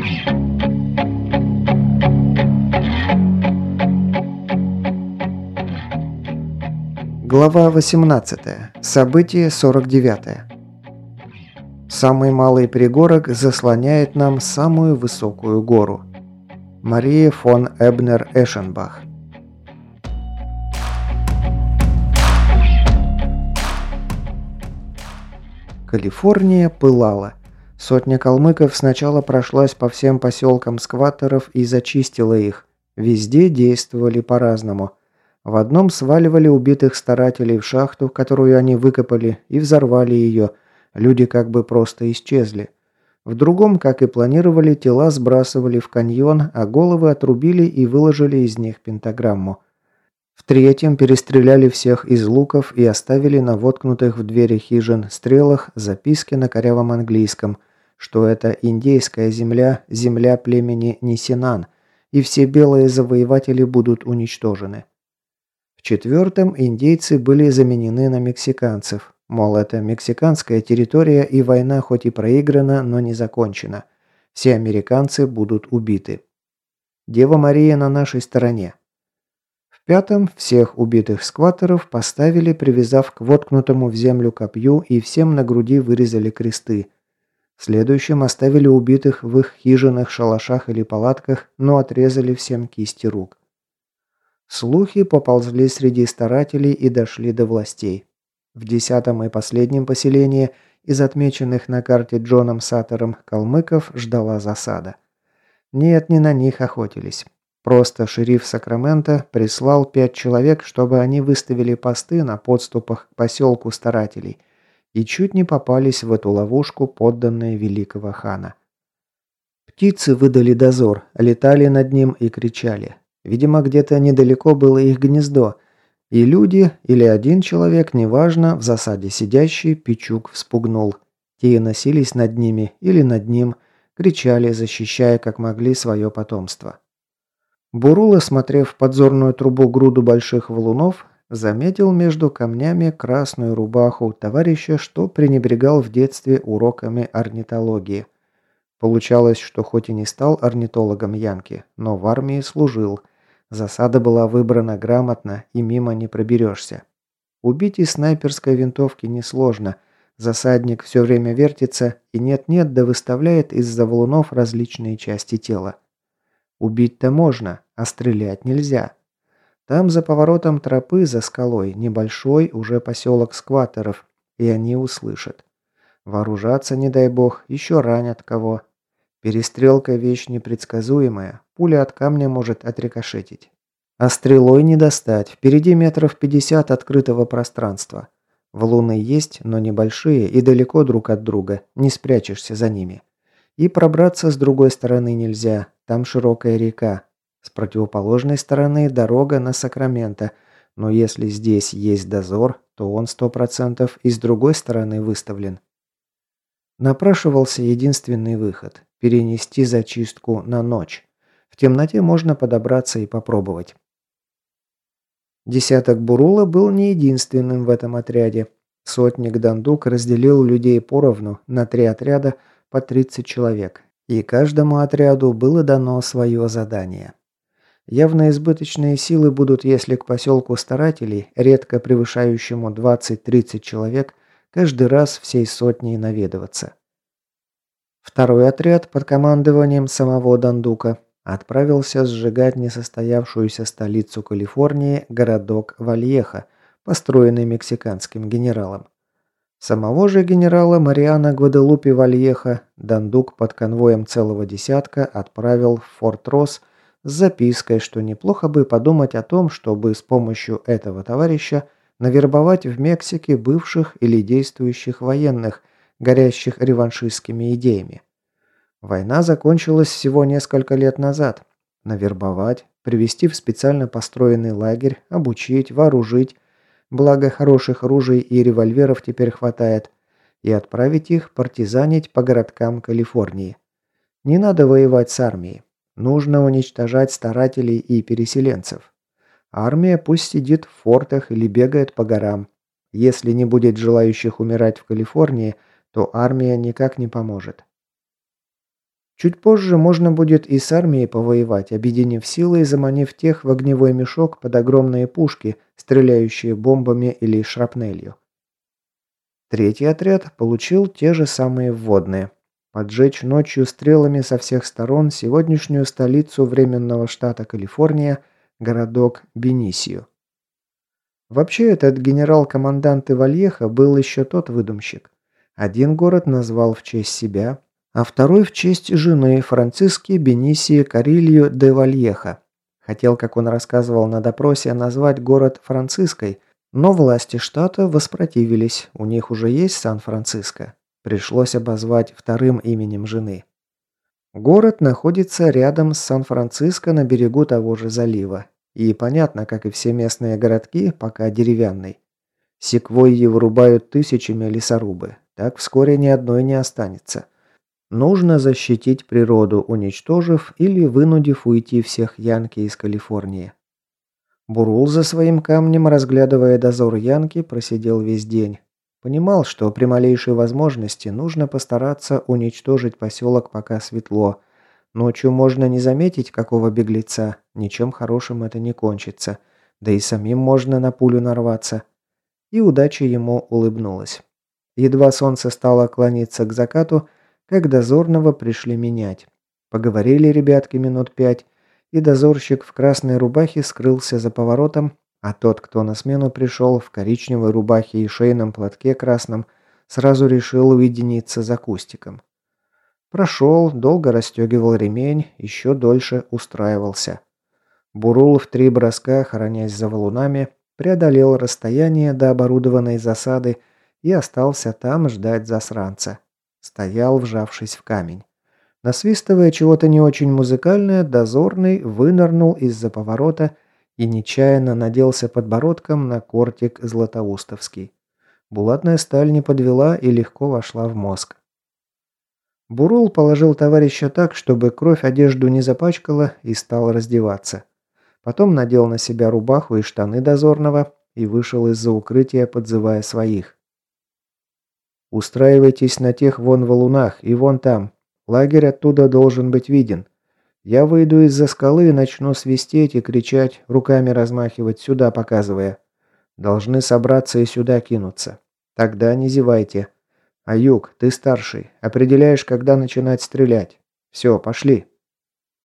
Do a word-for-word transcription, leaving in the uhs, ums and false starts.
Глава восемнадцатая. Событие сорок девятое. Самый малый пригорок заслоняет нам самую высокую гору. Мария фон Эбнер-Эшенбах. Калифорния пылала. Сотня калмыков сначала прошлась по всем поселкам скваттеров и зачистила их. Везде действовали по-разному. В одном сваливали убитых старателей в шахту, которую они выкопали, и взорвали ее. Люди как бы просто исчезли. В другом, как и планировали, тела сбрасывали в каньон, а головы отрубили и выложили из них пентаграмму. В третьем перестреляли всех из луков и оставили на воткнутых в двери хижин стрелах записки на корявом английском, что это индейская земля, земля племени Нисинан, и все белые завоеватели будут уничтожены. В четвертом индейцы были заменены на мексиканцев. Мол, это мексиканская территория и война хоть и проиграна, но не закончена. Все американцы будут убиты. Дева Мария на нашей стороне. В пятом всех убитых скваттеров поставили, привязав к воткнутому в землю копью, и всем на груди вырезали кресты. В следующем оставили убитых в их хижинах, шалашах или палатках, но отрезали всем кисти рук. Слухи поползли среди старателей и дошли до властей. В десятом и последнем поселении из отмеченных на карте Джоном Саттером калмыков ждала засада. Нет, не на них охотились. Просто шериф Сакраменто прислал пять человек, чтобы они выставили посты на подступах к поселку старателей, и чуть не попались в эту ловушку подданные великого хана. Птицы выдали дозор, летали над ним и кричали. Видимо, где-то недалеко было их гнездо, и люди, или один человек, неважно, в засаде сидящий, Пичук вспугнул. Те носились над ними или над ним, кричали, защищая как могли свое потомство. Бурула, смотрев в подзорную трубу груду больших валунов, заметил между камнями красную рубаху товарища, что пренебрегал в детстве уроками орнитологии. Получалось, что хоть и не стал орнитологом Янки, но в армии служил. Засада была выбрана грамотно, и мимо не проберешься. Убить из снайперской винтовки несложно. Засадник все время вертится и нет-нет да выставляет из-за валунов различные части тела. Убить-то можно, а стрелять нельзя. Там за поворотом тропы, за скалой, небольшой уже поселок скваттеров, и они услышат. Вооружаться, не дай бог, еще ранят кого. Перестрелка – вещь непредсказуемая, пуля от камня может отрикошетить. А стрелой не достать, впереди метров пятьдесят открытого пространства. Валуны есть, но небольшие и далеко друг от друга, не спрячешься за ними. И пробраться с другой стороны нельзя, там широкая река. С противоположной стороны дорога на Сакраменто, но если здесь есть дозор, то он сто процентов и с другой стороны выставлен. Напрашивался единственный выход – перенести зачистку на ночь. В темноте можно подобраться и попробовать. Десяток Бурула был не единственным в этом отряде. Сотник Дандук разделил людей поровну на три отряда по тридцать человек, и каждому отряду было дано свое задание. Явно избыточные силы будут, если к поселку старателей, редко превышающему двадцать-тридцать человек, каждый раз всей сотней наведываться. Второй отряд под командованием самого Дандука отправился сжигать несостоявшуюся столицу Калифорнии, городок Вальеха, построенный мексиканским генералом. Самого же генерала Мариано Гваделупе Вальеха Дандук под конвоем целого десятка отправил в Форт Росс с запиской, что неплохо бы подумать о том, чтобы с помощью этого товарища навербовать в Мексике бывших или действующих военных, горящих реваншистскими идеями. Война закончилась всего несколько лет назад. Навербовать, привести в специально построенный лагерь, обучить, вооружить, благо хороших ружей и револьверов теперь хватает, и отправить их партизанить по городкам Калифорнии. Не надо воевать с армией. Нужно уничтожать старателей и переселенцев. Армия пусть сидит в фортах или бегает по горам. Если не будет желающих умирать в Калифорнии, то армия никак не поможет. Чуть позже можно будет и с армией повоевать, объединив силы и заманив тех в огневой мешок под огромные пушки, стреляющие бомбами или шрапнелью. Третий отряд получил те же самые вводные. Поджечь ночью стрелами со всех сторон сегодняшнюю столицу временного штата Калифорния, городок Бенисио. Вообще, этот генерал-командант Ивальеха был еще тот выдумщик. Один город назвал в честь себя, а второй в честь жены Франциски Бенисии Карильо де Вальеха. Хотел, как он рассказывал на допросе, назвать город Франциской, но власти штата воспротивились, у них уже есть Сан-Франциско. Пришлось обозвать вторым именем жены. Город находится рядом с Сан-Франциско на берегу того же залива. И понятно, как и все местные городки, пока деревянный. Секвойи вырубают тысячами лесорубы. Так вскоре ни одной не останется. Нужно защитить природу, уничтожив или вынудив уйти всех янки из Калифорнии. Бурул за своим камнем, разглядывая дозор янки, просидел весь день. Понимал, что при малейшей возможности нужно постараться уничтожить поселок, пока светло. Ночью можно не заметить какого беглеца, ничем хорошим это не кончится. Да и самим можно на пулю нарваться. И удача ему улыбнулась. Едва солнце стало клониться к закату, как дозорного пришли менять. Поговорили ребятки минут пять, и дозорщик в красной рубахе скрылся за поворотом, а тот, кто на смену пришел в коричневой рубахе и шейном платке красном, сразу решил уединиться за кустиком. Прошел, долго расстегивал ремень, еще дольше устраивался. Бурул в три броска, хоронясь за валунами, преодолел расстояние до оборудованной засады и остался там ждать засранца. Стоял, вжавшись в камень. Насвистывая чего-то не очень музыкальное, дозорный вынырнул из-за поворота и нечаянно наделся подбородком на кортик златоустовский. Булатная сталь не подвела и легко вошла в мозг. Бурул положил товарища так, чтобы кровь одежду не запачкала, и стал раздеваться. Потом надел на себя рубаху и штаны дозорного и вышел из-за укрытия, подзывая своих. «Устраивайтесь на тех вон валунах и вон там. Лагерь оттуда должен быть виден. Я выйду из-за скалы и начну свистеть и кричать, руками размахивать, сюда показывая. Должны собраться и сюда кинуться. Тогда не зевайте. Аюк, ты старший. Определяешь, когда начинать стрелять. Все, пошли».